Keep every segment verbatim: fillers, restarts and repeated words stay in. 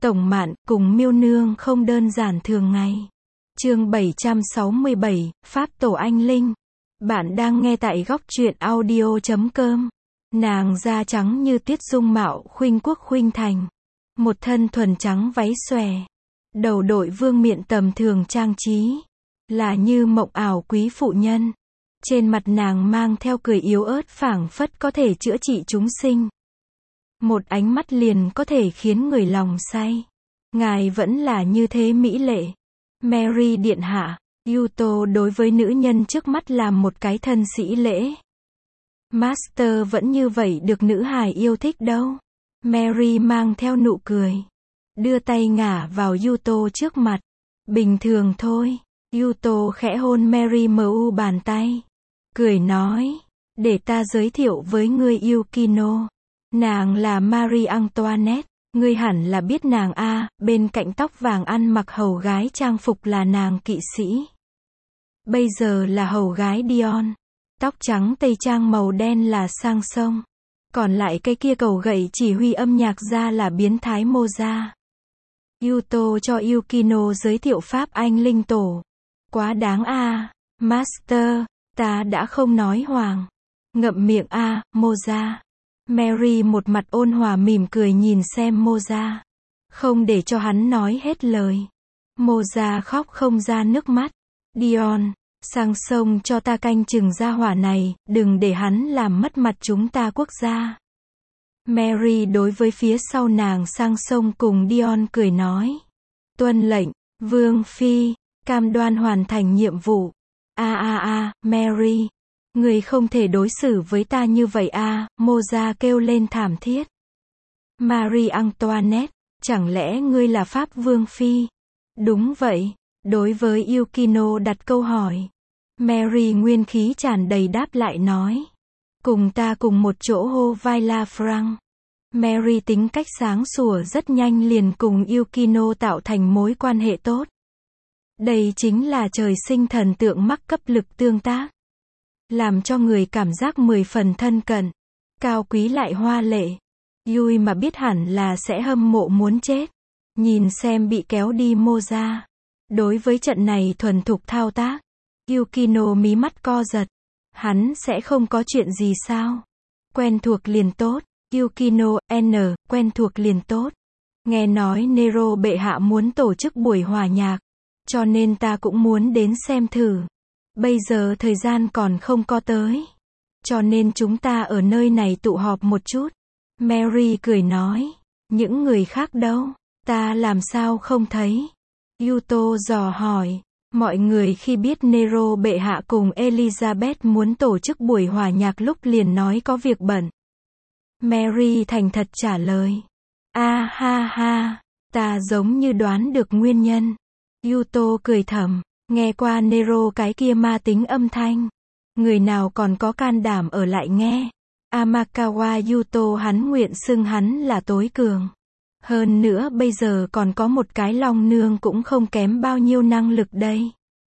Tổng Mạn, cùng Miêu Nương không đơn giản thường ngày. Chương bảy trăm sáu mươi bảy, Pháp Tổ Anh Linh. Bạn đang nghe tại góc truyện audio chấm com. Nàng da trắng như tuyết, dung mạo khuynh quốc khuynh thành. Một thân thuần trắng váy xòe. Đầu đội vương miện tầm thường trang trí. Là như mộng ảo quý phụ nhân. Trên mặt nàng mang theo cười yếu ớt phảng phất có thể chữa trị chúng sinh. Một ánh mắt liền có thể khiến người lòng say. Ngài vẫn là như thế mỹ lệ. Mary điện hạ. Yuto đối với nữ nhân trước mắt làm một cái thân sĩ lễ. Master vẫn như vậy được nữ hài yêu thích đâu. Mary mang theo nụ cười. Đưa tay ngả vào Yuto trước mặt. Bình thường thôi. Yuto khẽ hôn Mary mu bàn tay. Cười nói. Để ta giới thiệu với ngươi Yukino. Nàng là Marie Antoinette. Ngươi hẳn là biết nàng a, bên cạnh tóc vàng ăn mặc hầu gái trang phục là nàng kỵ sĩ. Bây giờ là hầu gái Dion. Tóc trắng tây trang màu đen là Sang Sông. Còn lại cái kia cầu gậy chỉ huy âm nhạc ra là biến thái Moza. Yuto cho Yukino giới thiệu Pháp Anh Linh Tổ. Quá đáng a, Master, ta đã không nói hoàng. Ngậm miệng a, Moza. Mary một mặt ôn hòa mỉm cười nhìn xem Moza. Không để cho hắn nói hết lời. Moza khóc không ra nước mắt. Dion, Sang Sông cho ta canh chừng gia hỏa này, đừng để hắn làm mất mặt chúng ta quốc gia. Mary đối với phía sau nàng Sang Sông cùng Dion cười nói. Tuân lệnh, Vương Phi, cam đoan hoàn thành nhiệm vụ. A a a, Mary. Người không thể đối xử với ta như vậy a, à, Moza kêu lên thảm thiết. Marie Antoinette, chẳng lẽ ngươi là Pháp Vương Phi? Đúng vậy. Đối với Yukino đặt câu hỏi. Mary nguyên khí tràn đầy đáp lại nói. Cùng ta cùng một chỗ hô vai la Franc. Mary tính cách sáng sủa rất nhanh liền cùng Yukino tạo thành mối quan hệ tốt. Đây chính là trời sinh thần tượng mắc cấp lực tương tác. Làm cho người cảm giác mười phần thân cận. Cao quý lại hoa lệ. Yui mà biết hẳn là sẽ hâm mộ muốn chết. Nhìn xem bị kéo đi Moza. Đối với trận này thuần thục thao tác. Yukino mí mắt co giật. Hắn sẽ không có chuyện gì sao? Quen thuộc liền tốt. Yukino, N, quen thuộc liền tốt. Nghe nói Nero bệ hạ muốn tổ chức buổi hòa nhạc. Cho nên ta cũng muốn đến xem thử. Bây giờ thời gian còn không có tới. Cho nên chúng ta ở nơi này tụ họp một chút. Mary cười nói. Những người khác đâu? Ta làm sao không thấy? Yuto dò hỏi. Mọi người khi biết Nero bệ hạ cùng Elizabeth muốn tổ chức buổi hòa nhạc lúc liền nói có việc bận. Mary thành thật trả lời. A ha ha, ta giống như đoán được nguyên nhân. Yuto cười thầm. Nghe qua Nero cái kia ma tính âm thanh. Người nào còn có can đảm ở lại nghe. Amakawa Yuto hắn nguyện xưng hắn là tối cường. Hơn nữa bây giờ còn có một cái long nương cũng không kém bao nhiêu năng lực đây.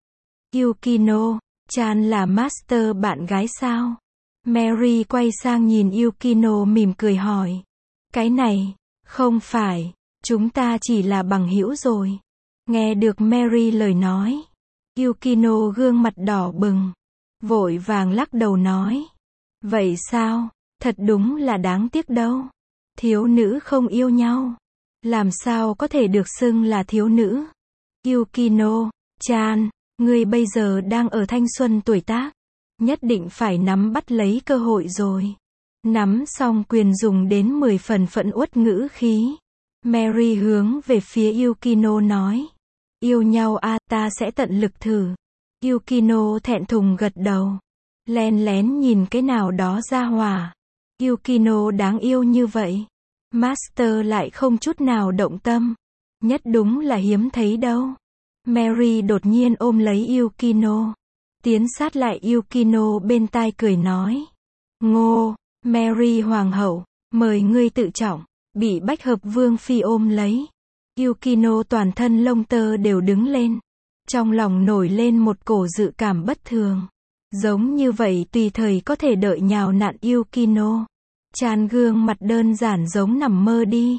Yukino, Chan là Master bạn gái sao? Mary quay sang nhìn Yukino mỉm cười hỏi. Cái này, không phải, chúng ta chỉ là bằng hữu rồi. Nghe được Mary lời nói. Yukino gương mặt đỏ bừng. Vội vàng lắc đầu nói. Vậy sao? Thật đúng là đáng tiếc đâu. Thiếu nữ không yêu nhau. Làm sao có thể được xưng là thiếu nữ? Yukino, Chan, ngươi bây giờ đang ở thanh xuân tuổi tác. Nhất định phải nắm bắt lấy cơ hội rồi. Nắm xong quyền dùng đến mười phần phận uất ngữ khí. Mary hướng về phía Yukino nói. Yêu nhau a, à, ta sẽ tận lực thử. Yukino thẹn thùng gật đầu. Len lén nhìn cái nào đó ra hỏa. Yukino đáng yêu như vậy. Master lại không chút nào động tâm. Nhất đúng là hiếm thấy đâu. Mary đột nhiên ôm lấy Yukino. Tiến sát lại Yukino bên tai cười nói. Ngô, Mary hoàng hậu, mời ngươi tự trọng. Bị Bách Hợp Vương Phi ôm lấy. Yukino toàn thân lông tơ đều đứng lên. Trong lòng nổi lên một cổ dự cảm bất thường. Giống như vậy tùy thời có thể đợi nhào nặn Yukino. Chan gương mặt đơn giản giống nằm mơ đi.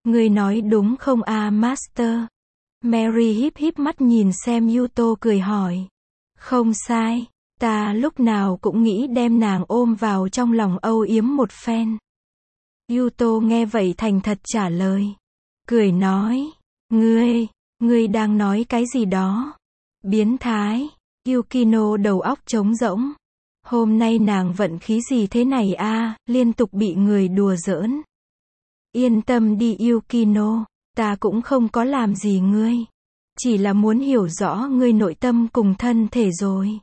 Ngươi nói đúng không à Master? Mary híp híp mắt nhìn xem Yuto cười hỏi. Không sai, ta lúc nào cũng nghĩ đem nàng ôm vào trong lòng âu yếm một phen. Yuto nghe vậy thành thật trả lời. Cười nói, ngươi, ngươi đang nói cái gì đó? Biến thái. Yukino đầu óc trống rỗng. Hôm nay nàng vận khí gì thế này a, liên tục bị người đùa giỡn. Yên tâm đi Yukino, ta cũng không có làm gì ngươi. Chỉ là muốn hiểu rõ ngươi nội tâm cùng thân thể rồi.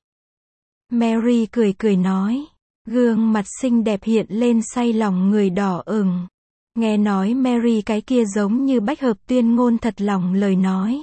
Mary cười cười nói. Gương mặt xinh đẹp hiện lên say lòng người đỏ ửng. Nghe nói Mary cái kia giống như bách hợp tuyên ngôn thật lòng lời nói.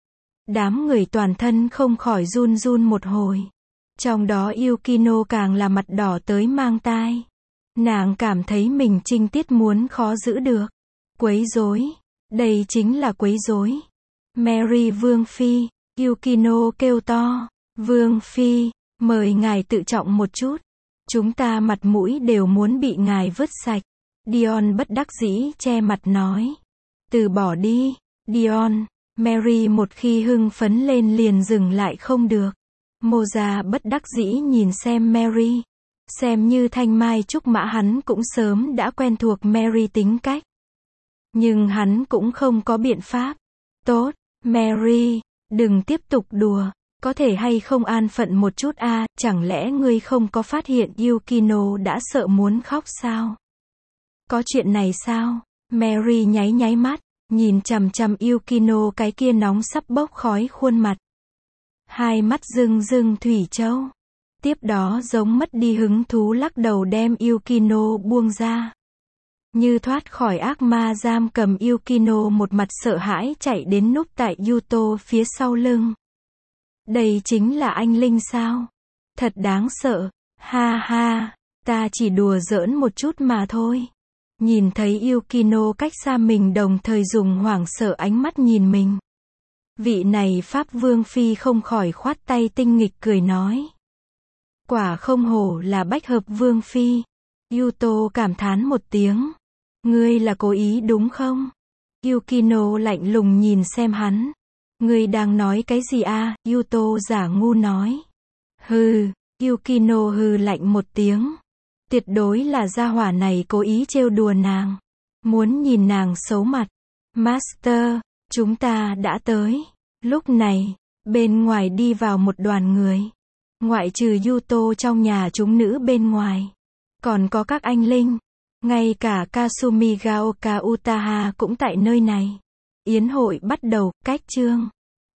Đám người toàn thân không khỏi run run một hồi. Trong đó Yukino càng là mặt đỏ tới mang tai. Nàng cảm thấy mình trinh tiết muốn khó giữ được. Quấy rối. Đây chính là quấy rối. Mary Vương Phi. Yukino kêu to. Vương Phi, mời ngài tự trọng một chút. Chúng ta mặt mũi đều muốn bị ngài vứt sạch. Dion bất đắc dĩ che mặt nói. Từ bỏ đi, Dion. Mary một khi hưng phấn lên liền dừng lại không được. Moza bất đắc dĩ nhìn xem Mary. Xem như thanh mai trúc mã hắn cũng sớm đã quen thuộc Mary tính cách. Nhưng hắn cũng không có biện pháp. Tốt, Mary, đừng tiếp tục đùa. Có thể hay không an phận một chút a, à, chẳng lẽ ngươi không có phát hiện Yukino đã sợ muốn khóc sao? Có chuyện này sao? Mary nháy nháy mắt, nhìn chằm chằm Yukino cái kia nóng sắp bốc khói khuôn mặt. Hai mắt rưng rưng thủy châu. Tiếp đó giống mất đi hứng thú lắc đầu đem Yukino buông ra. Như thoát khỏi ác ma giam cầm Yukino một mặt sợ hãi chạy đến núp tại Yuto phía sau lưng. Đây chính là anh Linh sao? Thật đáng sợ. Ha ha, ta chỉ đùa giỡn một chút mà thôi. Nhìn thấy Yukino cách xa mình đồng thời dùng hoảng sợ ánh mắt nhìn mình. Vị này Pháp Vương Phi không khỏi khoát tay tinh nghịch cười nói. Quả không hổ là bách hợp Vương Phi. Yuto cảm thán một tiếng. Ngươi là cố ý đúng không? Yukino lạnh lùng nhìn xem hắn. Ngươi đang nói cái gì a? À? Yuto giả ngu nói. Hừ, Yukino hừ lạnh một tiếng. Tuyệt đối là gia hỏa này cố ý trêu đùa nàng. Muốn nhìn nàng xấu mặt. Master, chúng ta đã tới. Lúc này, bên ngoài đi vào một đoàn người. Ngoại trừ Yuto trong nhà chúng nữ bên ngoài. Còn có các anh linh. Ngay cả Kasumi Gaoka Utaha cũng tại nơi này. Yến hội bắt đầu, cách chương.